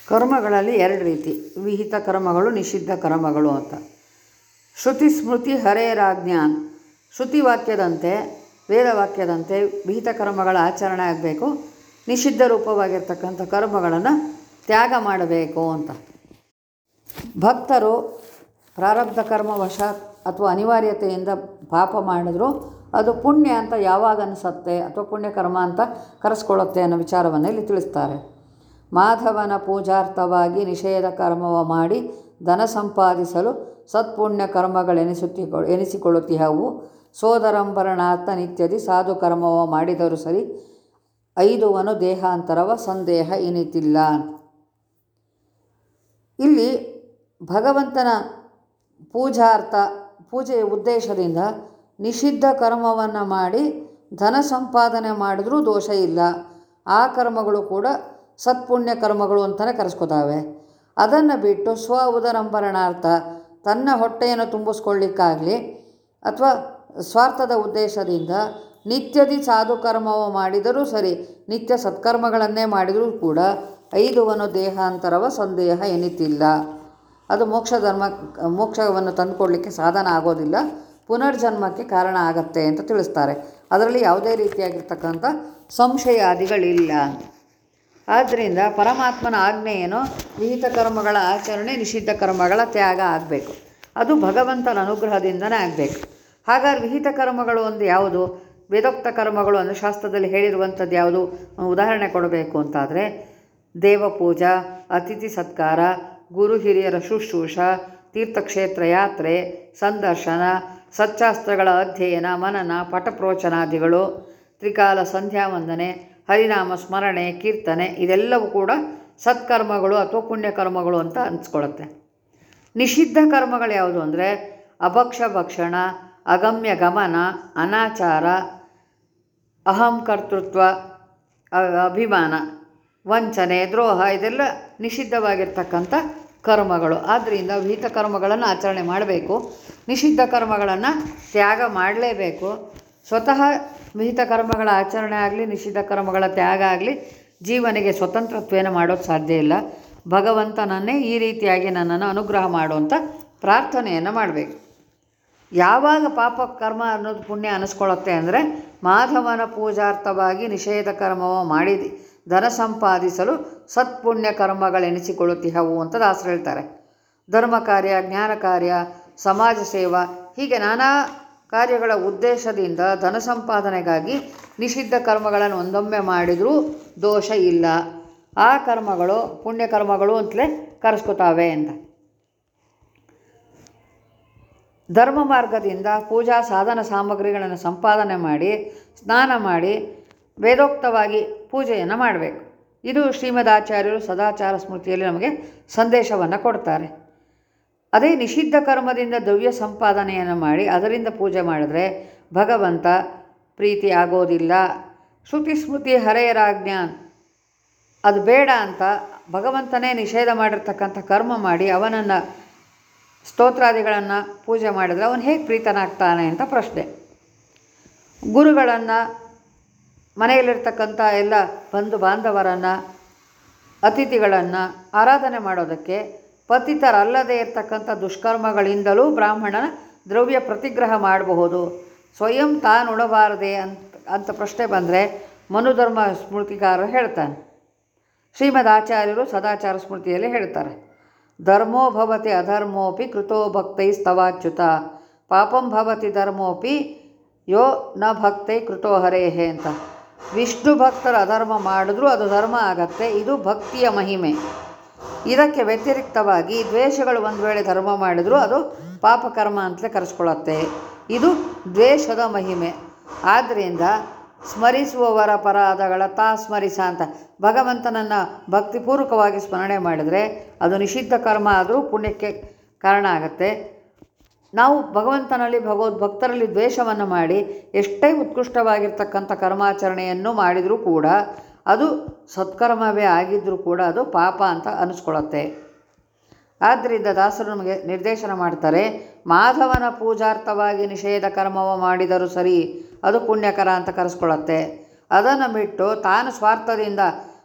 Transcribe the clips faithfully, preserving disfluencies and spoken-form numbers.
ಕರ್ಮಗಳಲ್ಲಿ ಎರಡು ರೀತಿ, ವಿಹಿತ ಕರ್ಮಗಳು, ನಿಷಿದ್ಧ ಕರ್ಮಗಳು ಅಂತ. ಶ್ರುತಿ ಸ್ಮೃತಿ ಹರೇರಾಜ್ಞಾನ್, ಶ್ರುತಿ ವಾಕ್ಯದಂತೆ ವೇದವಾಕ್ಯದಂತೆ ವಿಹಿತ ಕರ್ಮಗಳ ಆಚರಣೆ ಆಗಬೇಕು, ನಿಷಿದ್ಧ ರೂಪವಾಗಿರ್ತಕ್ಕಂಥ ಕರ್ಮಗಳನ್ನು ತ್ಯಾಗ ಮಾಡಬೇಕು ಅಂತ. ಭಕ್ತರು ಪ್ರಾರಬ್ಧ ಕರ್ಮವಶ ಅಥವಾ ಅನಿವಾರ್ಯತೆಯಿಂದ ಪಾಪ ಮಾಡಿದ್ರು ಅದು ಪುಣ್ಯ ಅಂತ ಯಾವಾಗ ಅನಿಸುತ್ತೆ ಅಥವಾ ಪುಣ್ಯಕರ್ಮ ಅಂತ ಕರೆಸ್ಕೊಳ್ಳುತ್ತೆ ಅನ್ನೋ ವಿಚಾರವನ್ನು ಇಲ್ಲಿ ತಿಳಿಸ್ತಾರೆ. ಮಾಧವನ ಪೂಜಾರ್ಥವಾಗಿ ನಿಷೇಧ ಕರ್ಮವ ಮಾಡಿ ಧನ ಸಂಪಾದಿಸಲು ಸತ್ಪುಣ್ಯ ಕರ್ಮಗಳೆನಿಸುತ್ತಿ ಎನಿಸಿಕೊಳ್ಳುತ್ತಿಹವು. ಸೋದರಂಬರಣಾರ್ಥ ನಿತ್ಯದಿ ಸಾಧು ಕರ್ಮವ ಮಾಡಿದರೂ ಸರಿ, ಐದುವನು ದೇಹಾಂತರವ ಸಂದೇಹ ಇನಿತಿಲ್ಲ. ಇಲ್ಲಿ ಭಗವಂತನ ಪೂಜಾರ್ಥ, ಪೂಜೆಯ ಉದ್ದೇಶದಿಂದ ನಿಷಿದ್ಧ ಕರ್ಮವನ್ನು ಮಾಡಿ ಧನ ಸಂಪಾದನೆ ಮಾಡಿದ್ರೂ ದೋಷ ಇಲ್ಲ. ಆ ಕರ್ಮಗಳು ಕೂಡ ಸತ್ಪುಣ್ಯ ಕರ್ಮಗಳು ಅಂತಲೇ ಕರೆಸ್ಕೊತಾವೆ. ಅದನ್ನು ಬಿಟ್ಟು ಸ್ವ ಉದರಂಭರಣಾರ್ಥ, ತನ್ನ ಹೊಟ್ಟೆಯನ್ನು ತುಂಬಿಸ್ಕೊಳ್ಳಿಕ್ಕಾಗಲಿ ಅಥವಾ ಸ್ವಾರ್ಥದ ಉದ್ದೇಶದಿಂದ ನಿತ್ಯದಿ ಸಾಧು ಕರ್ಮವ ಮಾಡಿದರೂ ಸರಿ, ನಿತ್ಯ ಸತ್ಕರ್ಮಗಳನ್ನೇ ಮಾಡಿದರೂ ಕೂಡ ಐದುವನು ದೇಹಾಂತರವ ಸಂದೇಹ ಎನಿತಿಲ್ಲ. ಅದು ಮೋಕ್ಷ ಧರ್ಮ ಮೋಕ್ಷವನ್ನು ತಂದುಕೊಡ್ಲಿಕ್ಕೆ ಸಾಧನ ಆಗೋದಿಲ್ಲ, ಪುನರ್ಜನ್ಮಕ್ಕೆ ಕಾರಣ ಆಗತ್ತೆ ಅಂತ ತಿಳಿಸ್ತಾರೆ. ಅದರಲ್ಲಿ ಯಾವುದೇ ರೀತಿಯಾಗಿರ್ತಕ್ಕಂಥ ಸಂಶಯಾದಿಗಳಿಲ್ಲ. ಆದ್ದರಿಂದ ಪರಮಾತ್ಮನ ಆಜ್ಞೆಯೇನೋ ವಿಹಿತ ಕರ್ಮಗಳ ಆಚರಣೆ, ನಿಷಿದ್ಧ ಕರ್ಮಗಳ ತ್ಯಾಗ ಆಗಬೇಕು. ಅದು ಭಗವಂತನ ಅನುಗ್ರಹದಿಂದನೇ ಆಗಬೇಕು. ಹಾಗಾದ್ರೆ ವಿಹಿತ ಕರ್ಮಗಳು ಒಂದು ಯಾವುದು? ವೇದೋಕ್ತ ಕರ್ಮಗಳು ಅಂದರೆ ಶಾಸ್ತ್ರದಲ್ಲಿ ಹೇಳಿರುವಂಥದ್ದು ಯಾವುದು? ಉದಾಹರಣೆ ಕೊಡಬೇಕು ಅಂತಾದರೆ ದೇವಪೂಜಾ, ಅತಿಥಿ ಸತ್ಕಾರ, ಗುರು ಹಿರಿಯರ ಶುಶ್ರೂಷ, ತೀರ್ಥಕ್ಷೇತ್ರ ಯಾತ್ರೆ, ಸಂದರ್ಶನ, ಸಚ್ಚಾಸ್ತ್ರಗಳ ಅಧ್ಯಯನ, ಮನನ, ಪಟಪ್ರೋಚನಾದಿಗಳು, ತ್ರಿಕಾಲ ಸಂಧ್ಯಾ ವಂದನೆ, ಹರಿನಾಮ ಸ್ಮರಣೆ, ಕೀರ್ತನೆ, ಇದೆಲ್ಲವೂ ಕೂಡ ಸತ್ಕರ್ಮಗಳು ಅಥವಾ ಪುಣ್ಯಕರ್ಮಗಳು ಅಂತ ಅನಿಸ್ಕೊಳ್ಳುತ್ತೆ. ನಿಷಿದ್ಧ ಕರ್ಮಗಳು ಯಾವುದು ಅಂದರೆ ಅಭಕ್ಷ ಭಕ್ಷಣ, ಅಗಮ್ಯ ಗಮನ, ಅನಾಚಾರ, ಅಹಂ ಕರ್ತೃತ್ವ, ಅಭಿಮಾನ, ವಂಚನೆ, ದ್ರೋಹ, ಇದೆಲ್ಲ ನಿಷಿದ್ಧವಾಗಿರ್ತಕ್ಕಂಥ ಕರ್ಮಗಳು. ಆದ್ದರಿಂದ ವಿಹಿತ ಕರ್ಮಗಳನ್ನು ಆಚರಣೆ ಮಾಡಬೇಕು, ನಿಷಿದ್ಧ ಕರ್ಮಗಳನ್ನು ತ್ಯಾಗ ಮಾಡಲೇಬೇಕು. ಸ್ವತಃ ವಿಹಿತ ಕರ್ಮಗಳ ಆಚರಣೆ ಆಗಲಿ ನಿಷಿದ್ಧ ಕರ್ಮಗಳ ತ್ಯಾಗ ಆಗಲಿ ಜೀವನಿಗೆ ಸ್ವತಂತ್ರತ್ವೇನ ಮಾಡೋದು ಸಾಧ್ಯ ಇಲ್ಲ. ಭಗವಂತನನ್ನೇ ಈ ರೀತಿಯಾಗಿ ನನ್ನನ್ನು ಅನುಗ್ರಹ ಮಾಡುವಂಥ ಪ್ರಾರ್ಥನೆಯನ್ನು ಮಾಡಬೇಕು. ಯಾವಾಗ ಪಾಪ ಕರ್ಮ ಅನ್ನೋದು ಪುಣ್ಯ ಅನ್ನಿಸ್ಕೊಳ್ಳುತ್ತೆ ಅಂದರೆ ಮಾಧವನ ಪೂಜಾರ್ಥವಾಗಿ ನಿಷೇಧ ಕರ್ಮವ ಮಾಡಿ ಧನ ಸಂಪಾದಿಸಲು ಸತ್ಪುಣ್ಯ ಕರ್ಮಗಳೆನಿಸಿಕೊಳ್ಳುತ್ತಿಹವು ಅಂತ ದಾಸರು ಹೇಳ್ತಾರೆ. ಧರ್ಮ ಕಾರ್ಯ, ಜ್ಞಾನ ಕಾರ್ಯ, ಸಮಾಜ ಸೇವಾ, ಹೀಗೆ ನಾನಾ ಕಾರ್ಯಗಳ ಉದ್ದೇಶದಿಂದ ಧನ ಸಂಪಾದನೆಗಾಗಿ ನಿಷಿದ್ಧ ಕರ್ಮಗಳನ್ನು ಒಂದೊಮ್ಮೆ ಮಾಡಿದರೂ ದೋಷ ಇಲ್ಲ. ಆ ಕರ್ಮಗಳು ಪುಣ್ಯಕರ್ಮಗಳು ಅಂತಲೇ ಕರೆಸ್ಕೊತಾವೆ ಅಂತ. ಧರ್ಮ ಮಾರ್ಗದಿಂದ ಪೂಜಾ ಸಾಧನ ಸಾಮಗ್ರಿಗಳನ್ನು ಸಂಪಾದನೆ ಮಾಡಿ ಸ್ನಾನ ಮಾಡಿ ವೇದೋಕ್ತವಾಗಿ ಪೂಜೆಯನ್ನು ಮಾಡಬೇಕು. ಇದು ಶ್ರೀಮದಾಚಾರ್ಯರು ಸದಾಚಾರ ಸ್ಮೃತಿಯಲ್ಲಿ ನಮಗೆ ಸಂದೇಶವನ್ನು ಕೊಡ್ತಾರೆ. ಅದೇ ನಿಷಿದ್ಧ ಕರ್ಮದಿಂದ ದ್ರವ್ಯ ಸಂಪಾದನೆಯನ್ನು ಮಾಡಿ ಅದರಿಂದ ಪೂಜೆ ಮಾಡಿದ್ರೆ ಭಗವಂತ ಪ್ರೀತಿ ಆಗೋದಿಲ್ಲ. ಶ್ರುತಿ ಸ್ಮೃತಿ ಹರೇರಾಜ್ಞಾನ್, ಅದು ಬೇಡ ಅಂತ ಭಗವಂತನೇ ನಿಷೇಧ ಮಾಡಿರ್ತಕ್ಕಂಥ ಕರ್ಮ ಮಾಡಿ ಅವನನ್ನು ಸ್ತೋತ್ರಾದಿಗಳನ್ನು ಪೂಜೆ ಮಾಡಿದರೆ ಅವನು ಹೇಗೆ ಪ್ರೀತನಾಗ್ತಾನೆ ಅಂತ ಪ್ರಶ್ನೆ. ಗುರುಗಳನ್ನು, ಮನೆಯಲ್ಲಿರ್ತಕ್ಕಂಥ ಎಲ್ಲ ಬಂಧು ಬಾಂಧವರನ್ನು, ಅತಿಥಿಗಳನ್ನು ಆರಾಧನೆ ಮಾಡೋದಕ್ಕೆ ಪತಿತರಲ್ಲದೇ ಇರತಕ್ಕಂಥ ದುಷ್ಕರ್ಮಗಳಿಂದಲೂ ಬ್ರಾಹ್ಮಣನ ದ್ರವ್ಯ ಪ್ರತಿಗ್ರಹ ಮಾಡಬಹುದು. ಸ್ವಯಂ ತಾನು ಉಣಬಾರದೆ ಅಂತ ಅಂತ ಪ್ರಶ್ನೆ ಬಂದರೆ ಮನುಧರ್ಮ ಸ್ಮೃತಿಕಾರರು ಹೇಳ್ತಾನೆ. ಶ್ರೀಮದ್ ಆಚಾರ್ಯರು ಸದಾಚಾರ ಸ್ಮೃತಿಯಲ್ಲಿ ಹೇಳ್ತಾರೆ, ಧರ್ಮೋ ಭವತಿ ಅಧರ್ಮೋಪಿ ಕೃತೋ ಭಕ್ತೈ ಸ್ತವಾಚ್ಯುತ, ಪಾಪಂ ಭವತಿ ಧರ್ಮೋಪಿ ಯೋ ನ ಭಕ್ತೈ ಕೃತೋ ಹರೇಹೇ ಅಂತ. ವಿಷ್ಣು ಭಕ್ತರು ಅಧರ್ಮ ಮಾಡಿದ್ರೂ ಅದು ಧರ್ಮ ಆಗತ್ತೆ, ಇದು ಭಕ್ತಿಯ ಮಹಿಮೆ. ಇದಕ್ಕೆ ವ್ಯತಿರಿಕ್ತವಾಗಿ ದ್ವೇಷಗಳು ಒಂದು ವೇಳೆ ಧರ್ಮ ಮಾಡಿದರೂ ಅದು ಪಾಪಕರ್ಮ ಅಂತಲೇ ಕರೆಸ್ಕೊಳ್ಳುತ್ತೆ, ಇದು ದ್ವೇಷದ ಮಹಿಮೆ. ಆದ್ದರಿಂದ ಸ್ಮರಿಸುವವರ ಅಪರಾಧಗಳ ತಾ ಸ್ಮರಿಸ ಅಂತ ಭಗವಂತನನ್ನು ಭಕ್ತಿಪೂರ್ವಕವಾಗಿ ಸ್ಮರಣೆ ಮಾಡಿದರೆ ಅದು ನಿಷಿದ್ಧ ಕರ್ಮ ಆದರೂ ಪುಣ್ಯಕ್ಕೆ ಕಾರಣ ಆಗುತ್ತೆ. ನಾವು ಭಗವಂತನಲ್ಲಿ ಭಗವದ್ ಭಕ್ತರಲ್ಲಿ ದ್ವೇಷವನ್ನು ಮಾಡಿ ಎಷ್ಟೇ ಉತ್ಕೃಷ್ಟವಾಗಿರ್ತಕ್ಕಂಥ ಕರ್ಮಾಚರಣೆಯನ್ನು ಮಾಡಿದರೂ ಕೂಡ ಅದು ಸತ್ಕರ್ಮವೇ ಆಗಿದ್ದರೂ ಕೂಡ ಅದು ಪಾಪ ಅಂತ ಅನ್ನಿಸ್ಕೊಳ್ಳುತ್ತೆ. ಆದ್ದರಿಂದ ದಾಸರು ನಮಗೆ ನಿರ್ದೇಶನ ಮಾಡ್ತಾರೆ, ಮಾಧವನ ಪೂಜಾರ್ಥವಾಗಿ ನಿಷೇಧ ಕರ್ಮವ ಮಾಡಿದರೂ ಸರಿ ಅದು ಪುಣ್ಯಕರ ಅಂತ ಕರೆಸ್ಕೊಳ್ಳುತ್ತೆ. ಅದನ್ನು ಬಿಟ್ಟು ತಾನು ಸ್ವಾರ್ಥದಿಂದ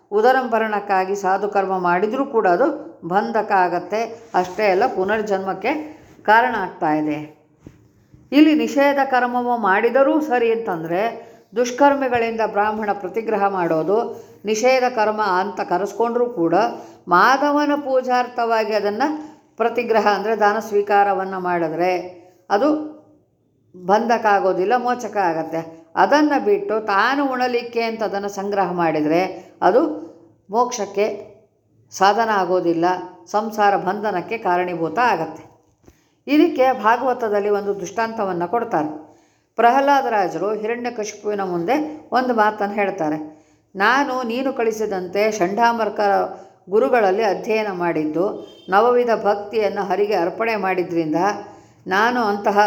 ಉದರಂಭರಣಕ್ಕಾಗಿ ಸಾಧುಕರ್ಮ ಮಾಡಿದರೂ ಕೂಡ ಅದು ಬಂಧಕ ಆಗತ್ತೆ. ಅಷ್ಟೇ ಅಲ್ಲ, ಪುನರ್ಜನ್ಮಕ್ಕೆ ಕಾರಣ ಆಗ್ತಾ ಇದೆ. ಇಲ್ಲಿ ನಿಷೇಧ ಕರ್ಮವು ಮಾಡಿದರೂ ಸರಿ ಅಂತಂದರೆ ದುಷ್ಕರ್ಮಿಗಳಿಂದ ಬ್ರಾಹ್ಮಣ ಪ್ರತಿಗ್ರಹ ಮಾಡೋದು ನಿಷೇಧ ಕರ್ಮ ಅಂತ ಕರೆಸ್ಕೊಂಡ್ರೂ ಕೂಡ ಮಾಧವನ ಪೂಜಾರ್ಥವಾಗಿ ಅದನ್ನು ಪ್ರತಿಗ್ರಹ ಅಂದರೆ ದಾನ ಸ್ವೀಕಾರವನ್ನು ಮಾಡಿದ್ರೆ ಅದು ಬಂಧಕ ಆಗೋದಿಲ್ಲ, ಮೋಚಕ ಆಗತ್ತೆ. ಅದನ್ನು ಬಿಟ್ಟು ತಾನು ಉಣಲಿಕ್ಕೆ ಅಂತ ಅದನ್ನು ಸಂಗ್ರಹ ಮಾಡಿದರೆ ಅದು ಮೋಕ್ಷಕ್ಕೆ ಸಾಧನ ಆಗೋದಿಲ್ಲ, ಸಂಸಾರ ಬಂಧನಕ್ಕೆ ಕಾರಣೀಭೂತ ಆಗತ್ತೆ. ಇದಕ್ಕೆ ಭಾಗವತದಲ್ಲಿ ಒಂದು ದೃಷ್ಟಾಂತವನ್ನು ಕೊಡ್ತಾರೆ. ಪ್ರಹ್ಲಾದರಾಜರು ಹಿರಣ್ಯಕಶಿಪುವಿನ ಮುಂದೆ ಒಂದು ಮಾತನ್ನು ಹೇಳ್ತಾರೆ. ನಾನು ನೀನು ಕಳಿಸಿದಂತೆ ಷಂಡಾಮರ್ಕರ ಗುರುಗಳಲ್ಲಿ ಅಧ್ಯಯನ ಮಾಡಿದ್ದು, ನವವಿಧ ಭಕ್ತಿಯನ್ನು ಹರಿಗೆ ಅರ್ಪಣೆ ಮಾಡಿದ್ರಿಂದ ನಾನು ಅಂತಹ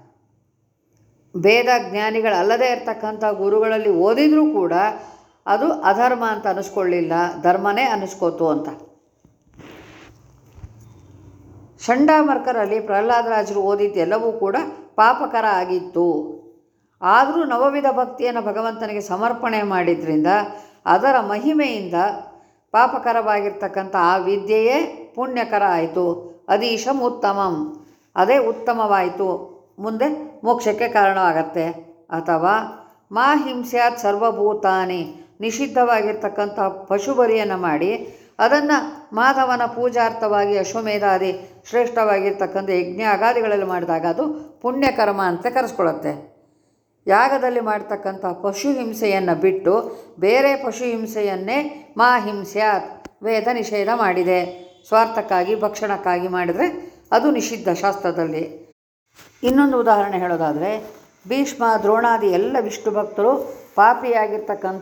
ವೇದ ಜ್ಞಾನಿಗಳಲ್ಲದೇ ಇರತಕ್ಕಂಥ ಗುರುಗಳಲ್ಲಿ ಓದಿದರೂ ಕೂಡ ಅದು ಅಧರ್ಮ ಅಂತ ಅನ್ನಿಸ್ಕೊಳ್ಳಿಲ್ಲ, ಧರ್ಮನೇ ಅನ್ನಿಸ್ಕೋತು ಅಂತ. ಷಂಡಾಮರ್ಕರಲ್ಲಿ ಪ್ರಹ್ಲಾದರಾಜರು ಓದಿದ್ದೆಲ್ಲವೂ ಕೂಡ ಪಾಪಕರ ಆಗಿತ್ತು. ಆದರೂ ನವವಿಧ ಭಕ್ತಿಯನ್ನು ಭಗವಂತನಿಗೆ ಸಮರ್ಪಣೆ ಮಾಡಿದ್ರಿಂದ ಅದರ ಮಹಿಮೆಯಿಂದ ಪಾಪಕರವಾಗಿರ್ತಕ್ಕಂಥ ಆ ವಿದ್ಯೆಯೇ ಪುಣ್ಯಕರ ಆಯಿತು. ಅದೀಶಂ ಉತ್ತಮಂ, ಅದೇ ಉತ್ತಮವಾಯಿತು, ಮುಂದೆ ಮೋಕ್ಷಕ್ಕೆ ಕಾರಣವಾಗತ್ತೆ. ಅಥವಾ ಮಾ ಹಿಂಸ್ಯಾತ್ ಸರ್ವಭೂತಾನಿ, ನಿಷಿದ್ಧವಾಗಿರ್ತಕ್ಕಂಥ ಪಶುಬಲಿಯನ್ನು ಮಾಡಿ ಅದನ್ನು ಮಾಧವನ ಪೂಜಾರ್ಥವಾಗಿ ಅಶ್ವಮೇಧಾದಿ ಶ್ರೇಷ್ಠವಾಗಿರ್ತಕ್ಕಂಥ ಯಜ್ಞಾಗಾದಿಗಳಲ್ಲಿ ಮಾಡಿದಾಗ ಅದು ಪುಣ್ಯಕರ್ಮ ಅಂತ ಕರೆಸ್ಕೊಳ್ಳುತ್ತೆ. ಯಾಗದಲ್ಲಿ ಮಾಡ್ತಕ್ಕಂಥ ಪಶು ಹಿಂಸೆಯನ್ನು ಬಿಟ್ಟು ಬೇರೆ ಪಶು ಹಿಂಸೆಯನ್ನೇ ಮಾ ಹಿಂಸ್ಯಾತ್ ವೇದ ನಿಷೇಧ ಮಾಡಿದೆ. ಸ್ವಾರ್ಥಕ್ಕಾಗಿ ಭಕ್ಷಣಕ್ಕಾಗಿ ಮಾಡಿದರೆ ಅದು ನಿಷಿದ್ಧ ಶಾಸ್ತ್ರದಲ್ಲಿ. ಇನ್ನೊಂದು ಉದಾಹರಣೆ ಹೇಳೋದಾದರೆ, ಭೀಷ್ಮ ದ್ರೋಣಾದಿ ಎಲ್ಲ ವಿಷ್ಣು ಭಕ್ತರು ಪಾಪಿಯಾಗಿರ್ತಕ್ಕಂಥ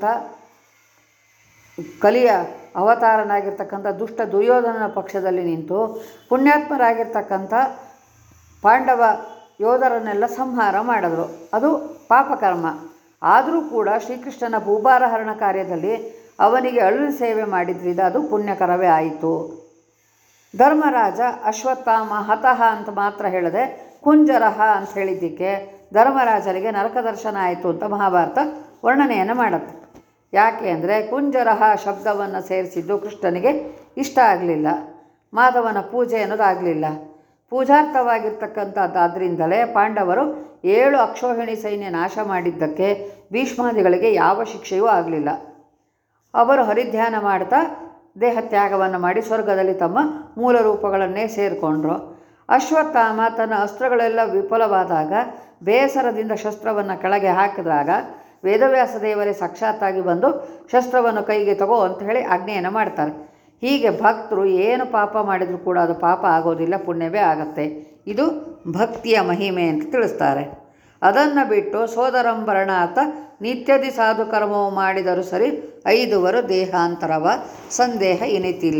ಕಲಿಯ ಅವತಾರನಾಗಿರ್ತಕ್ಕಂಥ ದುಷ್ಟ ದುರ್ಯೋಧನನ ಪಕ್ಷದಲ್ಲಿ ನಿಂತು ಪುಣ್ಯಾತ್ಮರಾಗಿರ್ತಕ್ಕಂಥ ಪಾಂಡವ ಯೋಧರನ್ನೆಲ್ಲ ಸಂಹಾರ ಮಾಡಿದ್ರು. ಅದು ಪಾಪಕರ್ಮ. ಆದರೂ ಕೂಡ ಶ್ರೀಕೃಷ್ಣನ ಭೂಭಾರಹರಣ ಕಾರ್ಯದಲ್ಲಿ ಅವನಿಗೆ ಅಳುಲು ಸೇವೆ ಮಾಡಿದ್ರಿಂದ ಅದು ಪುಣ್ಯಕರವೇ ಆಯಿತು. ಧರ್ಮರಾಜ ಅಶ್ವತ್ಥಾಮ ಹತಃ ಅಂತ ಮಾತ್ರ ಹೇಳದೆ ಕುಂಜರಹ ಅಂತ ಹೇಳಿದ್ದಕ್ಕೆ ಧರ್ಮರಾಜರಿಗೆ ನರಕ ದರ್ಶನ ಆಯಿತು ಅಂತ ಮಹಾಭಾರತ ವರ್ಣನೆಯನ್ನು ಮಾಡುತ್ತೆ. ಯಾಕೆ ಅಂದರೆ ಕುಂಜರಹ ಶಬ್ದವನ್ನು ಸೇರಿಸಿದ್ದು ಕೃಷ್ಣನಿಗೆ ಇಷ್ಟ ಆಗಲಿಲ್ಲ, ಮಾಧವನ ಪೂಜೆ ಅನ್ನೋದಾಗಲಿಲ್ಲ. ಪೂಜಾರ್ಥವಾಗಿರ್ತಕ್ಕಂಥದ್ದಾದ್ದರಿಂದಲೇ ಪಾಂಡವರು ಏಳು ಅಕ್ಷೋಹಿಣಿ ಸೈನ್ಯ ನಾಶ ಮಾಡಿದ್ದಕ್ಕೆ ಭೀಷ್ಮಾದಿಗಳಿಗೆ ಯಾವ ಶಿಕ್ಷೆಯೂ ಆಗಲಿಲ್ಲ. ಅವರು ಹರಿಧ್ಯಾನ ಮಾಡ್ತಾ ದೇಹತ್ಯಾಗವನ್ನು ಮಾಡಿ ಸ್ವರ್ಗದಲ್ಲಿ ತಮ್ಮ ಮೂಲ ರೂಪಗಳನ್ನೇ ಸೇರಿಕೊಂಡ್ರು. ಅಶ್ವತ್ಥಾಮ ತನ್ನ ಅಸ್ತ್ರಗಳೆಲ್ಲ ವಿಫಲವಾದಾಗ ಬೇಸರದಿಂದ ಶಸ್ತ್ರವನ್ನು ಕೆಳಗೆ ಹಾಕಿದಾಗ ವೇದವ್ಯಾಸ ದೇವರೇ ಸಾಕ್ಷಾತ್ತಾಗಿ ಬಂದು ಶಸ್ತ್ರವನ್ನು ಕೈಗೆ ತಗೋ ಅಂತ ಹೇಳಿ ಆಜ್ಞೆಯನ್ನು ಮಾಡ್ತಾರೆ. ಹೀಗೆ ಭಕ್ತರು ಏನು ಪಾಪ ಮಾಡಿದರೂ ಕೂಡ ಅದು ಪಾಪ ಆಗೋದಿಲ್ಲ, ಪುಣ್ಯವೇ ಆಗತ್ತೆ. ಇದು ಭಕ್ತಿಯ ಮಹಿಮೆ ಅಂತ ತಿಳಿಸ್ತಾರೆ. ಅದನ್ನು ಬಿಟ್ಟು ಸೋದರಂಭರಣಾರ್ಥ ನಿತ್ಯದಿ ಸಾಧು ಕರ್ಮವು ಮಾಡಿದರೂ ಸರಿ ಐದುವರು ದೇಹಾಂತರವ ಸಂದೇಹ ಇನಿತಿಲ್ಲ.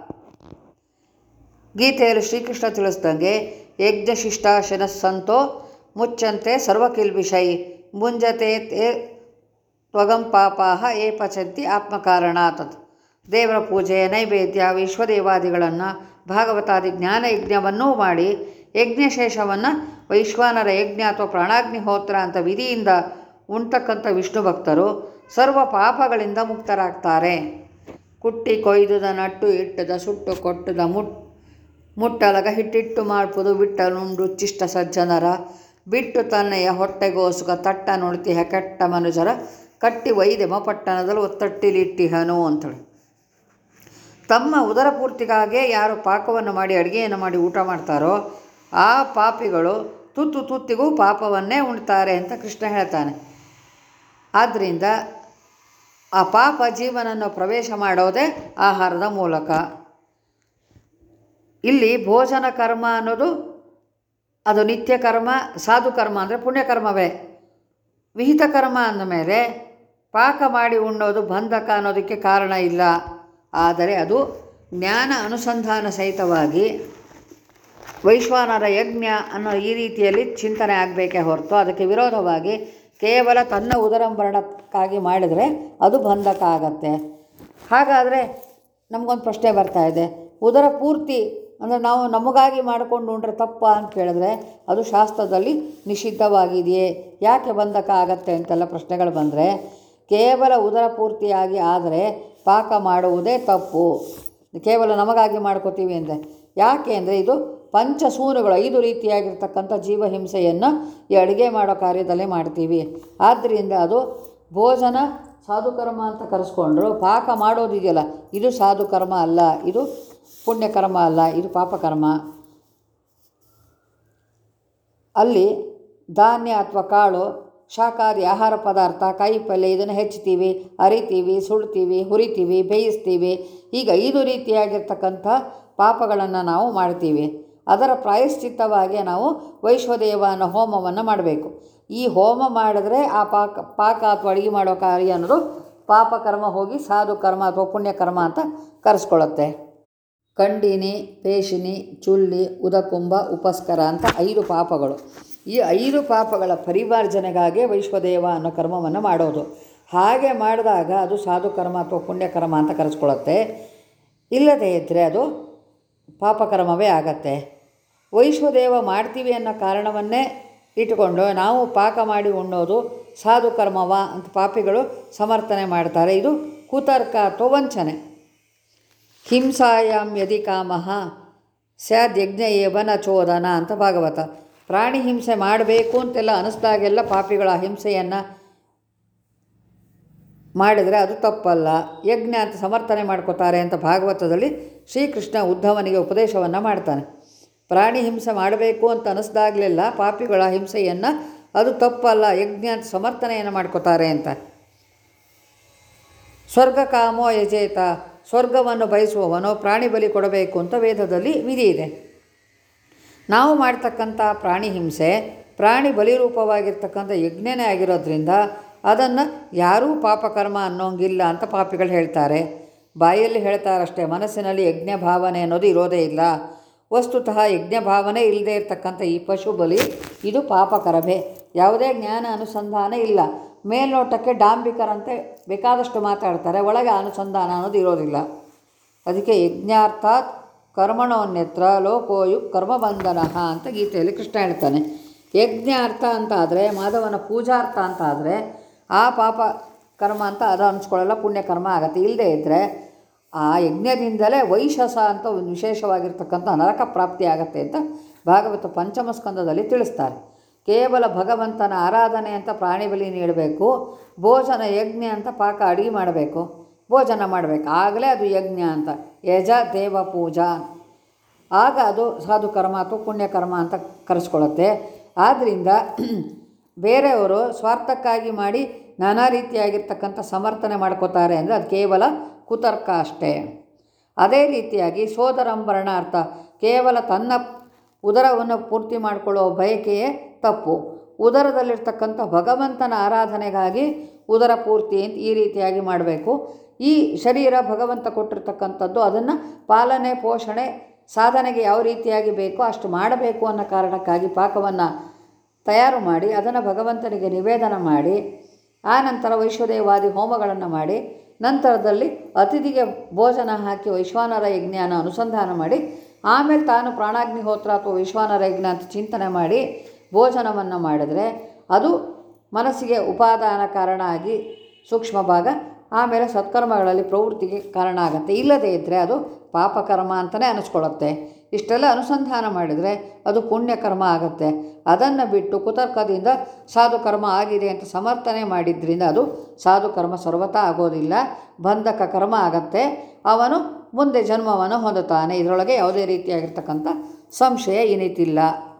ಗೀತೆಯಲ್ಲಿ ಶ್ರೀಕೃಷ್ಣ ತಿಳಿಸ್ದಂಗೆ ಯಜ್ಞಶಿಷ್ಟಾಶನ ಸಂತೋ ಮುಚ್ಚಂತೆ ಸರ್ವಕಿಲ್ಬಿಷೈ ಮುಂಜತೆ ತೇ ತ್ವಗಂ ಪಾಪಾಹ ಏ ಪಚಂತಿ ಆತ್ಮಕಾರಣಾತ್. ದೇವರ ಪೂಜೆ, ನೈವೇದ್ಯ, ವಿಶ್ವದೇವಾದಿಗಳನ್ನು, ಭಾಗವತಾದಿ ಜ್ಞಾನ ಯಜ್ಞವನ್ನೂ ಮಾಡಿ ಯಜ್ಞಶೇಷವನ್ನು ವೈಶ್ವಾನರ ಯಜ್ಞ ಅಥವಾ ಪ್ರಾಣಾಗ್ನಿಹೋತ್ರ ಅಂತ ವಿಧಿಯಿಂದ ಉಣ್ತಕ್ಕಂಥ ವಿಷ್ಣು ಭಕ್ತರು ಸರ್ವ ಪಾಪಗಳಿಂದ ಮುಕ್ತರಾಗ್ತಾರೆ. ಕುಟ್ಟಿ ಕೊಯ್ದುದ ನಟ್ಟು ಇಟ್ಟದ ಸುಟ್ಟು ಕೊಟ್ಟದ ಮುಟ್ ಮುಟ್ಟಲಗ ಹಿಟ್ಟಿಟ್ಟು ಮಾಡ್ಪುದು ಬಿಟ್ಟನುಂಡು ಚಿಷ್ಟ ಸಜ್ಜನರ ಬಿಟ್ಟು ತನ್ನೆಯ ಹೊಟ್ಟೆಗೋಸುಗ ತಟ್ಟ ನುಳ್ತಿಹ ಕೆಟ್ಟ ಮನುಜರ ಕಟ್ಟಿ ವೈದ್ಯಮ ಪಟ್ಟಣದಲ್ಲಿ ಒತ್ತಟ್ಟಿಲಿಟ್ಟಿಹನು ಅಂಥೇಳಿ. ತಮ್ಮ ಉದರ ಪೂರ್ತಿಗಾಗೇ ಯಾರು ಪಾಕವನ್ನು ಮಾಡಿ ಅಡುಗೆಯನ್ನು ಮಾಡಿ ಊಟ ಮಾಡ್ತಾರೋ ಆ ಪಾಪಿಗಳು ತುತ್ತು ತುತ್ತಿಗೂ ಪಾಪವನ್ನೇ ಉಣ್ತಾರೆ ಅಂತ ಕೃಷ್ಣ ಹೇಳ್ತಾನೆ. ಆದ್ದರಿಂದ ಆ ಪಾಪ ಜೀವನನ್ನು ಪ್ರವೇಶ ಮಾಡೋದೇ ಆಹಾರದ ಮೂಲಕ. ಇಲ್ಲಿ ಭೋಜನ ಕರ್ಮ ಅನ್ನೋದು ಅದು ನಿತ್ಯ ಕರ್ಮ, ಸಾಧು ಕರ್ಮ ಅಂದರೆ ಪುಣ್ಯಕರ್ಮವೇ. ವಿಹಿತ ಕರ್ಮ ಅಂದಮೇಲೆ ಪಾಕ ಮಾಡಿ ಉಣ್ಣೋದು ಬಂಧಕ ಅನ್ನೋದಕ್ಕೆ ಕಾರಣ ಇಲ್ಲ. ಆದರೆ ಅದು ಜ್ಞಾನ ಅನುಸಂಧಾನ ಸಹಿತವಾಗಿ ವೈಶ್ವಾನರ ಯಜ್ಞ ಅನ್ನೋ ಈ ರೀತಿಯಲ್ಲಿ ಚಿಂತನೆ ಆಗಬೇಕೇ ಹೊರತು ಅದಕ್ಕೆ ವಿರೋಧವಾಗಿ ಕೇವಲ ತನ್ನ ಉದರಂಭರಣಕ್ಕಾಗಿ ಮಾಡಿದರೆ ಅದು ಬಂಧಕ ಆಗತ್ತೆ. ಹಾಗಾದರೆ ನಮಗೊಂದು ಪ್ರಶ್ನೆ ಬರ್ತಾ ಇದೆ, ಉದರ ಪೂರ್ತಿ ಅಂದರೆ ನಾವು ನಮಗಾಗಿ ಮಾಡಿಕೊಂಡು ಉಂಡ್ರೆ ತಪ್ಪ ಅಂತ ಕೇಳಿದ್ರೆ ಅದು ಶಾಸ್ತ್ರದಲ್ಲಿ ನಿಷಿದ್ಧವಾಗಿದೆಯೇ, ಯಾಕೆ ಬಂಧಕ ಆಗತ್ತೆ ಅಂತೆಲ್ಲ ಪ್ರಶ್ನೆಗಳು ಬಂದರೆ, ಕೇವಲ ಉದರ ಪೂರ್ತಿಯಾಗಿ ಆದರೆ ಪಾಕ ಮಾಡುವುದೇ ತಪ್ಪು. ಕೇವಲ ನಮಗಾಗಿ ಮಾಡ್ಕೋತೀವಿ ಅಂದರೆ ಯಾಕೆ ಅಂದರೆ ಇದು ಪಂಚಸೂನುಗಳು ಐದು ರೀತಿಯಾಗಿರ್ತಕ್ಕಂಥ ಜೀವಹಿಂಸೆಯನ್ನು ಈ ಅಡುಗೆ ಮಾಡೋ ಕಾರ್ಯದಲ್ಲೇ ಮಾಡ್ತೀವಿ. ಆದ್ದರಿಂದ ಅದು ಭೋಜನ ಸಾಧುಕರ್ಮ ಅಂತ ಕರೆಸ್ಕೊಂಡ್ರು, ಪಾಕ ಮಾಡೋದಿದೆಯಲ್ಲ ಇದು ಸಾಧುಕರ್ಮ ಅಲ್ಲ, ಇದು ಪುಣ್ಯಕರ್ಮ ಅಲ್ಲ, ಇದು ಪಾಪಕರ್ಮ. ಅಲ್ಲಿ ಧಾನ್ಯ ಅಥವಾ ಕಾಳು, ಶಾಕಾಹಾರಿ ಆಹಾರ ಪದಾರ್ಥ, ಕಾಯಿ ಪಲ್ಯ ಇದನ್ನು ಹೆಚ್ಚುತ್ತೀವಿ, ಅರಿತೀವಿ, ಸುಡ್ತೀವಿ, ಹುರಿತೀವಿ, ಬೇಯಿಸ್ತೀವಿ. ಈಗ ಐದು ರೀತಿಯಾಗಿರ್ತಕ್ಕಂಥ ಪಾಪಗಳನ್ನು ನಾವು ಮಾಡ್ತೀವಿ. ಅದರ ಪ್ರಾಯಶ್ಚಿತ್ತವಾಗಿ ನಾವು ವೈಶ್ವದೇವ ಅನ್ನೋ ಹೋಮವನ್ನು ಮಾಡಬೇಕು. ಈ ಹೋಮ ಮಾಡಿದ್ರೆ ಆ ಪಾಕ ಪಾಕ ಅಥವಾ ಅಡುಗೆ ಮಾಡೋ ಕಾರ್ಯ ಅನ್ನೋದು ಪಾಪಕರ್ಮ ಹೋಗಿ ಸಾಧುಕರ್ಮ ಅಥವಾ ಪುಣ್ಯಕರ್ಮ ಅಂತ ಕರೆಸ್ಕೊಳ್ಳುತ್ತೆ. ಖಂಡಿನಿ, ಪೇಶಿನಿ, ಚುಲ್ಲಿ, ಉದಕುಂಭ, ಉಪಸ್ಕರ ಅಂತ ಐದು ಪಾಪಗಳು. ಈ ಐದು ಪಾಪಗಳ ಪರಿಮಾರ್ಜನೆಗಾಗಿ ವೈಶ್ವದೇವ ಅನ್ನೋ ಕರ್ಮವನ್ನು ಮಾಡೋದು. ಹಾಗೆ ಮಾಡಿದಾಗ ಅದು ಸಾಧುಕರ್ಮ ಅಥವಾ ಪುಣ್ಯಕರ್ಮ ಅಂತ ಕರೆಸ್ಕೊಳ್ಳುತ್ತೆ. ಇಲ್ಲದೇ ಇದ್ದರೆ ಅದು ಪಾಪಕರ್ಮವೇ ಆಗತ್ತೆ. ವೈಶ್ವದೇವ ಮಾಡ್ತೀವಿ ಅನ್ನೋ ಕಾರಣವನ್ನೇ ಇಟ್ಟುಕೊಂಡು ನಾವು ಪಾಕ ಮಾಡಿ ಉಣ್ಣೋದು ಸಾಧುಕರ್ಮವ ಅಂತ ಪಾಪಿಗಳು ಸಮರ್ಥನೆ ಮಾಡ್ತಾರೆ. ಇದು ಕುತರ್ಕ ಅಥವಾ ವಂಚನೆ. ಹಿಂಸಾಯಾಂ ಯದಿ ಕಾಮಃ ಸ್ಯಾದ್ಯಜ್ಞ ಏವ ನ ಚೋದನ ಅಂತ ಭಾಗವತ. ಪ್ರಾಣಿ ಹಿಂಸೆ ಮಾಡಬೇಕು ಅಂತೆಲ್ಲ ಅನ್ನಿಸ್ದಾಗೆಲ್ಲ ಪಾಪಿಗಳ ಹಿಂಸೆಯನ್ನು ಮಾಡಿದರೆ ಅದು ತಪ್ಪಲ್ಲ, ಯಜ್ಞ ಅಂತ ಸಮರ್ಥನೆ ಮಾಡ್ಕೋತಾರೆ ಅಂತ ಭಾಗವತದಲ್ಲಿ ಶ್ರೀಕೃಷ್ಣ ಉದ್ಧವನಿಗೆ ಉಪದೇಶವನ್ನು ಮಾಡ್ತಾನೆ. ಪ್ರಾಣಿ ಹಿಂಸೆ ಮಾಡಬೇಕು ಅಂತ ಅನ್ನಿಸ್ದಾಗಲೆಲ್ಲ ಪಾಪಿಗಳ ಹಿಂಸೆಯನ್ನು ಅದು ತಪ್ಪಲ್ಲ, ಯಜ್ಞ ಅಂತ ಸಮರ್ಥನೆಯನ್ನು ಮಾಡ್ಕೋತಾರೆ ಅಂತ. ಸ್ವರ್ಗ ಕಾಮೋ ಯಜೇತ, ಸ್ವರ್ಗವನ್ನು ಬಯಸುವವನು ಪ್ರಾಣಿ ಬಲಿ ಕೊಡಬೇಕು ಅಂತ ವೇದದಲ್ಲಿ ವಿಧಿ ಇದೆ. ನಾವು ಮಾಡ್ತಕ್ಕಂಥ ಪ್ರಾಣಿ ಹಿಂಸೆ ಪ್ರಾಣಿ ಬಲಿರೂಪವಾಗಿರ್ತಕ್ಕಂಥ ಯಜ್ಞನೇ ಆಗಿರೋದ್ರಿಂದ ಅದನ್ನು ಯಾರೂ ಪಾಪಕರ್ಮ ಅನ್ನೋಂಗಿಲ್ಲ ಅಂತ ಪಾಪಿಗಳು ಹೇಳ್ತಾರೆ. ಬಾಯಲ್ಲಿ ಹೇಳ್ತಾರಷ್ಟೇ, ಮನಸ್ಸಿನಲ್ಲಿ ಯಜ್ಞ ಭಾವನೆ ಅನ್ನೋದು ಇರೋದೇ ಇಲ್ಲ. ವಸ್ತುತಃ ಯಜ್ಞ ಭಾವನೆ ಇಲ್ಲದೆ ಇರತಕ್ಕಂಥ ಈ ಪಶು ಬಲಿ ಇದು ಪಾಪಕರವೇ. ಯಾವುದೇ ಜ್ಞಾನ ಅನುಸಂಧಾನ ಇಲ್ಲ. ಮೇಲ್ನೋಟಕ್ಕೆ ಡಾಂಬಿಕರಂತೆ ಬೇಕಾದಷ್ಟು ಮಾತಾಡ್ತಾರೆ, ಒಳಗೆ ಅನುಸಂಧಾನ ಅನ್ನೋದು ಇರೋದಿಲ್ಲ. ಅದಕ್ಕೆ ಯಜ್ಞಾರ್ಥಾತ್ ಕರ್ಮಣೋನ್ಯತ್ರ ಲೋಕೋಯು ಕರ್ಮಬಂಧನ ಅಂತ ಗೀತೆಯಲ್ಲಿ ಕೃಷ್ಣ ಹೇಳ್ತಾನೆ. ಯಜ್ಞಾರ್ಥ ಅಂತ ಆದರೆ ಮಾಧವನ ಪೂಜಾರ್ಥ ಅಂತ ಆದರೆ ಆ ಪಾಪ ಕರ್ಮ ಅಂತ ಅದು ಅನಿಸ್ಕೊಳ್ಳಲ್ಲ, ಪುಣ್ಯಕರ್ಮ ಆಗತ್ತೆ. ಇಲ್ಲದೇ ಇದ್ದರೆ ಆ ಯಜ್ಞದಿಂದಲೇ ವೈಶಸ ಅಂತ ಒಂದು ವಿಶೇಷವಾಗಿರ್ತಕ್ಕಂಥ ನರಕ ಪ್ರಾಪ್ತಿ ಆಗತ್ತೆ ಅಂತ ಭಾಗವತ ಪಂಚಮ ಸ್ಕಂದದಲ್ಲಿ ತಿಳಿಸ್ತಾರೆ. ಕೇವಲ ಭಗವಂತನ ಆರಾಧನೆ ಅಂತ ಪ್ರಾಣಿ ಬಲಿ ನೀಡಬೇಕು, ಭೋಜನ ಯಜ್ಞ ಅಂತ ಪಾಕ ಅಡುಗೆ ಮಾಡಬೇಕು, ಭೋಜನ ಮಾಡಬೇಕು, ಆಗಲೇ ಅದು ಯಜ್ಞ ಅಂತ. ಯಜ ದೇವ ಪೂಜಾ, ಆಗ ಅದು ಸಾಧುಕರ್ಮ ಅಥವಾ ಪುಣ್ಯಕರ್ಮ ಅಂತ ಕರೆಸ್ಕೊಳ್ಳುತ್ತೆ. ಆದ್ದರಿಂದ ಬೇರೆಯವರು ಸ್ವಾರ್ಥಕ್ಕಾಗಿ ಮಾಡಿ ನಾನಾ ರೀತಿಯಾಗಿರ್ತಕ್ಕಂಥ ಸಮರ್ಥನೆ ಮಾಡ್ಕೋತಾರೆ ಅಂದರೆ ಅದು ಕೇವಲ ಕುತರ್ಕ ಅಷ್ಟೇ. ಅದೇ ರೀತಿಯಾಗಿ ಸೋದರಂಭರಣಾರ್ಥ, ಕೇವಲ ತನ್ನ ಉದರವನ್ನು ಪೂರ್ತಿ ಮಾಡಿಕೊಳ್ಳೋ ಬಯಕೆಯೇ ತಪ್ಪು. ಉದರದಲ್ಲಿರ್ತಕ್ಕಂಥ ಭಗವಂತನ ಆರಾಧನೆಗಾಗಿ ಉದರ ಪೂರ್ತಿ ಅಂತ ಈ ರೀತಿಯಾಗಿ ಮಾಡಬೇಕು. ಈ ಶರೀರ ಭಗವಂತ ಕೊಟ್ಟಿರ್ತಕ್ಕಂಥದ್ದು, ಅದನ್ನು ಪಾಲನೆ ಪೋಷಣೆ ಸಾಧನೆಗೆ ಯಾವ ರೀತಿಯಾಗಿ ಬೇಕೋ ಅಷ್ಟು ಮಾಡಬೇಕು ಅನ್ನೋ ಕಾರಣಕ್ಕಾಗಿ ಪಾಕವನ್ನು ತಯಾರು ಮಾಡಿ ಅದನ್ನು ಭಗವಂತನಿಗೆ ನಿವೇದನ ಮಾಡಿ ಆ ನಂತರ ವೈಶ್ವದೇವಾದಿ ಹೋಮಗಳನ್ನು ಮಾಡಿ ನಂತರದಲ್ಲಿ ಅತಿಥಿಗೆ ಭೋಜನ ಹಾಕಿ ವೈಶ್ವಾನರ ಯಜ್ಞಾನ ಅನುಸಂಧಾನ ಮಾಡಿ ಆಮೇಲೆ ತಾನು ಪ್ರಾಣಾಗ್ನಿಹೋತ್ರ ಅಥವಾ ವೈಶ್ವಾನರ ಯಜ್ಞ ಅಂತ ಚಿಂತನೆ ಮಾಡಿ ಭೋಜನವನ್ನು ಮಾಡಿದರೆ ಅದು ಮನಸ್ಸಿಗೆ ಉಪಾದಾನ ಕಾರಣ ಆಗಿ ಸೂಕ್ಷ್ಮ ಭಾಗ, ಆಮೇಲೆ ಸತ್ಕರ್ಮಗಳಲ್ಲಿ ಪ್ರವೃತ್ತಿಗೆ ಕಾರಣ ಆಗುತ್ತೆ. ಇಲ್ಲದೇ ಇದ್ದರೆ ಅದು ಪಾಪಕರ್ಮ ಅಂತಲೇ ಅನ್ನಿಸ್ಕೊಳ್ಳುತ್ತೆ. ಇಷ್ಟೆಲ್ಲ ಅನುಸಂಧಾನ ಮಾಡಿದರೆ ಅದು ಪುಣ್ಯಕರ್ಮ ಆಗುತ್ತೆ. ಅದನ್ನು ಬಿಟ್ಟು ಕುತರ್ಕದಿಂದ ಸಾಧುಕರ್ಮ ಆಗಿದೆ ಅಂತ ಸಮರ್ಥನೆ ಮಾಡಿದ್ರಿಂದ ಅದು ಸಾಧುಕರ್ಮ ಸರ್ವತಾ ಆಗೋದಿಲ್ಲ, ಬಂಧಕ ಕರ್ಮ ಆಗತ್ತೆ. ಅವನು ಮುಂದೆ ಜನ್ಮವನ್ನು ಹೊಂದುತ್ತಾನೆ. ಇದರೊಳಗೆ ಯಾವುದೇ ರೀತಿಯಾಗಿರ್ತಕ್ಕಂಥ ಸಂಶಯ ಇನ್ನಿತಿಲ್ಲ.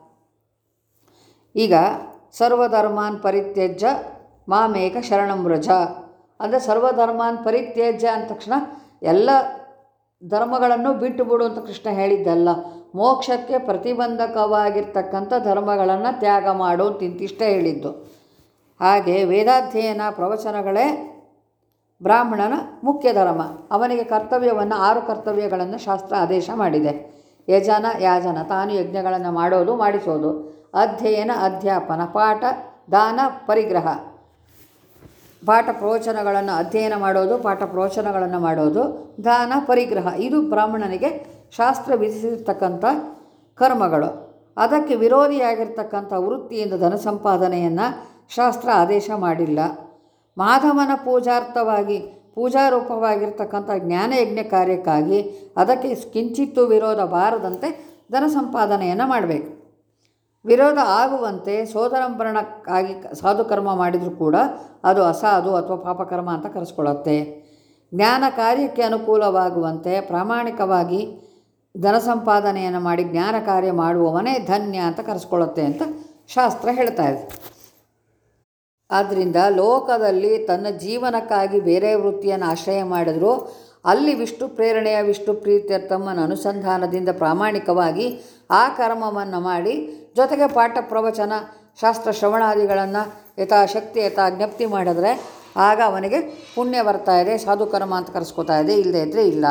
ಈಗ ಸರ್ವಧರ್ಮಾನ್ ಪರಿತ್ಯಜ್ಯ ಮಾಮೇಕ ಶರಣಂ ವ್ರಜ ಅಂದರೆ ಸರ್ವಧರ್ಮಾನ್ ಪರಿತ್ಯಜ್ಯ ಅಂದ ತಕ್ಷಣ ಎಲ್ಲ ಧರ್ಮಗಳನ್ನು ಬಿಟ್ಟು ಬಿಡು ಅಂತ ಕೃಷ್ಣ ಹೇಳಿದ್ದಲ್ಲ. ಮೋಕ್ಷಕ್ಕೆ ಪ್ರತಿಬಂಧಕವಾಗಿರ್ತಕ್ಕಂಥ ಧರ್ಮಗಳನ್ನು ತ್ಯಾಗ ಮಾಡು ತಿಂತಿಷ್ಟೇ ಹೇಳಿದ್ದು. ಹಾಗೆ ವೇದಾಧ್ಯಯನ ಪ್ರವಚನಗಳೇ ಬ್ರಾಹ್ಮಣನ ಮುಖ್ಯ ಧರ್ಮ. ಅವನಿಗೆ ಕರ್ತವ್ಯವನ್ನು ಆರು ಕರ್ತವ್ಯಗಳನ್ನು ಶಾಸ್ತ್ರ ಆದೇಶ ಮಾಡಿದೆ. ಯಜನ ಯಾಜನ, ತಾನು ಯಜ್ಞಗಳನ್ನು ಮಾಡೋದು ಮಾಡಿಸೋದು, ಅಧ್ಯಯನ ಅಧ್ಯಾಪನ, ಪಾಠ ದಾನ ಪರಿಗ್ರಹ, ಪಾಠ ಪ್ರವಚನಗಳನ್ನು ಅಧ್ಯಯನ ಮಾಡೋದು, ಪಾಠ ಪ್ರವಚನಗಳನ್ನು ಮಾಡೋದು, ದಾನ ಪರಿಗ್ರಹ, ಇದು ಬ್ರಾಹ್ಮಣನಿಗೆ ಶಾಸ್ತ್ರ ವಿಧಿಸಿರ್ತಕ್ಕಂಥ ಕರ್ಮಗಳು. ಅದಕ್ಕೆ ವಿರೋಧಿಯಾಗಿರ್ತಕ್ಕಂಥ ವೃತ್ತಿಯಿಂದ ಧನ ಸಂಪಾದನೆಯನ್ನು ಶಾಸ್ತ್ರ ಆದೇಶ ಮಾಡಿಲ್ಲ. ಮಾಧವನ ಪೂಜಾರ್ಥವಾಗಿ ಪೂಜಾರೂಪವಾಗಿರ್ತಕ್ಕಂಥ ಜ್ಞಾನಯಜ್ಞ ಕಾರ್ಯಕ್ಕಾಗಿ ಅದಕ್ಕೆ ಕಿಂಚಿತ್ತೂ ವಿರೋಧ ಬಾರದಂತೆ ಧನ ಸಂಪಾದನೆಯನ್ನು ಮಾಡಬೇಕು. ವಿರೋಧ ಆಗುವಂತೆ ಸೋದರಂಭರಣಕ್ಕಾಗಿ ಸಾಧುಕರ್ಮ ಮಾಡಿದರೂ ಕೂಡ ಅದು ಅಸಾಧು ಅಥವಾ ಪಾಪಕರ್ಮ ಅಂತ ಕರೆಸ್ಕೊಳ್ಳುತ್ತೆ. ಜ್ಞಾನ ಕಾರ್ಯಕ್ಕೆ ಅನುಕೂಲವಾಗುವಂತೆ ಪ್ರಾಮಾಣಿಕವಾಗಿ ಧನ ಸಂಪಾದನೆಯನ್ನು ಮಾಡಿ ಜ್ಞಾನ ಕಾರ್ಯ ಮಾಡುವವನೇ ಧನ್ಯ ಅಂತ ಕರೆಸ್ಕೊಳ್ಳುತ್ತೆ ಅಂತ ಶಾಸ್ತ್ರ ಹೇಳ್ತಾ ಇದೆ. ಆದ್ದರಿಂದ ಲೋಕದಲ್ಲಿ ತನ್ನ ಜೀವನಕ್ಕಾಗಿ ಬೇರೆ ವೃತ್ತಿಯನ್ನು ಆಶ್ರಯ ಮಾಡಿದರೂ ಅಲ್ಲಿ ವಿಷ್ಣು ಪ್ರೇರಣೆಯ ವಿಷ್ಣು ಪ್ರೀತ್ಯರ್ಥಮ್ಮನ ಅನುಸಂಧಾನದಿಂದ ಪ್ರಾಮಾಣಿಕವಾಗಿ ಆ ಕರ್ಮವನ್ನು ಮಾಡಿ ಜೊತೆಗೆ ಪಾಠ ಪ್ರವಚನ ಶಾಸ್ತ್ರ ಶ್ರವಣಾದಿಗಳನ್ನು ಯಥಾಶಕ್ತಿ ಯಥಾ ಜ್ಞಪ್ತಿ ಮಾಡಿದ್ರೆ ಆಗ ಅವನಿಗೆ ಪುಣ್ಯ ಬರ್ತಾ ಇದೆ, ಸಾಧುಕರ್ಮ ಅಂತ ಕರೆಸ್ಕೋತಾ ಇದೆ. ಇಲ್ಲದೇ ಇದ್ದರೆ ಇಲ್ಲ.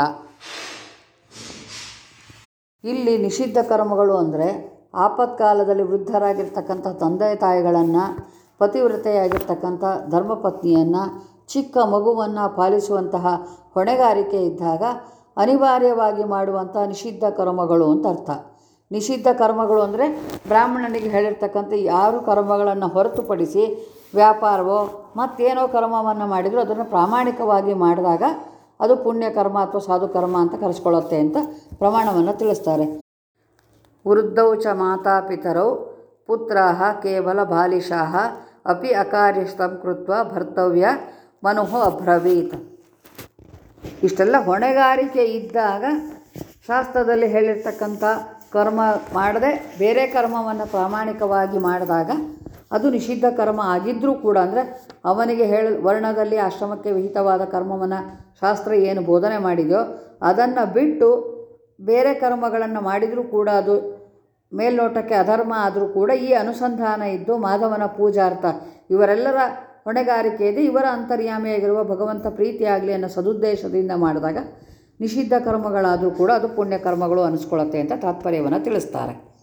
ಇಲ್ಲಿ ನಿಷಿದ್ಧ ಕರ್ಮಗಳು ಅಂದರೆ ಆಪತ್ಕಾಲದಲ್ಲಿ ವೃದ್ಧರಾಗಿರ್ತಕ್ಕಂಥ ತಂದೆ ತಾಯಿಗಳನ್ನು, ಪತಿವ್ರತೆಯಾಗಿರ್ತಕ್ಕಂಥ ಧರ್ಮಪತ್ನಿಯನ್ನು, ಚಿಕ್ಕ ಮಗುವನ್ನು ಪಾಲಿಸುವಂತಹ ಹೊಣೆಗಾರಿಕೆ ಇದ್ದಾಗ ಅನಿವಾರ್ಯವಾಗಿ ಮಾಡುವಂಥ ನಿಷಿದ್ಧ ಕರ್ಮಗಳು ಅಂತ ಅರ್ಥ. ನಿಷಿದ್ಧ ಕರ್ಮಗಳು ಅಂದರೆ ಬ್ರಾಹ್ಮಣನಿಗೆ ಹೇಳಿರ್ತಕ್ಕಂಥ ಯಾರು ಕರ್ಮಗಳನ್ನು ಹೊರತುಪಡಿಸಿ ವ್ಯಾಪಾರವೋ ಮತ್ತೇನೋ ಕರ್ಮವನ್ನು ಮಾಡಿದರೂ ಅದನ್ನು ಪ್ರಾಮಾಣಿಕವಾಗಿ ಮಾಡಿದಾಗ ಅದು ಪುಣ್ಯಕರ್ಮ ಅಥವಾ ಸಾಧುಕರ್ಮ ಅಂತ ಕರೆಸ್ಕೊಳ್ಳುತ್ತೆ ಅಂತ ಪ್ರಮಾಣವನ್ನು ತಿಳಿಸ್ತಾರೆ. ವೃದ್ಧೌ ಚ ಮಾತಾಪಿತರೌ ಪುತ್ರಾಃ ಕೇವಲ ಬಾಲಿಶಾಃ ಅಪಿ ಅಕಾರ್ಯಸ್ಥಂ ಕೃತ್ವ ಭರ್ತವ್ಯ ಮನುಃ ಅಬ್ರವೀತ್. ಇಷ್ಟೆಲ್ಲ ಹೊಣೆಗಾರಿಕೆ ಇದ್ದಾಗ ಶಾಸ್ತ್ರದಲ್ಲಿ ಹೇಳಿರ್ತಕ್ಕಂಥ ಕರ್ಮ ಮಾಡದೆ ಬೇರೆ ಕರ್ಮವನ್ನು ಪ್ರಾಮಾಣಿಕವಾಗಿ ಮಾಡಿದಾಗ ಅದು ನಿಷಿದ್ಧ ಕರ್ಮ ಆಗಿದ್ದರೂ ಕೂಡ, ಅಂದರೆ ಅವನಿಗೆ ಹೇಳ ವರ್ಣದಲ್ಲಿ ಆಶ್ರಮಕ್ಕೆ ವಿಹಿತವಾದ ಕರ್ಮವನ್ನು ಶಾಸ್ತ್ರ ಏನು ಬೋಧನೆ ಮಾಡಿದೆಯೋ ಅದನ್ನು ಬಿಟ್ಟು ಬೇರೆ ಕರ್ಮಗಳನ್ನು ಮಾಡಿದರೂ ಕೂಡ ಅದು ಮೇಲ್ನೋಟಕ್ಕೆ ಅಧರ್ಮ ಆದರೂ ಕೂಡ ಈ ಅನುಸಂಧಾನ ಇದ್ದು ಮಾಧವನ ಪೂಜಾರ್ಥ ಇವರೆಲ್ಲರ ಹೊಣೆಗಾರಿಕೆ ಇದೆ, ಇವರ ಅಂತರ್ಯಾಮಿಯಾಗಿರುವ ಭಗವಂತ ಪ್ರೀತಿಯಾಗಲಿ ಅನ್ನೋ ಸದುದ್ದೇಶದಿಂದ ಮಾಡಿದಾಗ ನಿಷಿದ್ಧ ಕರ್ಮಗಳಾದರೂ ಕೂಡ ಅದು ಪುಣ್ಯ ಕರ್ಮಗಳು ಅನಿಸ್ಕೊಳ್ಳುತ್ತೆ ಅಂತ ತಾತ್ಪರ್ಯವನ್ನು ತಿಳಿಸ್ತಾರೆ.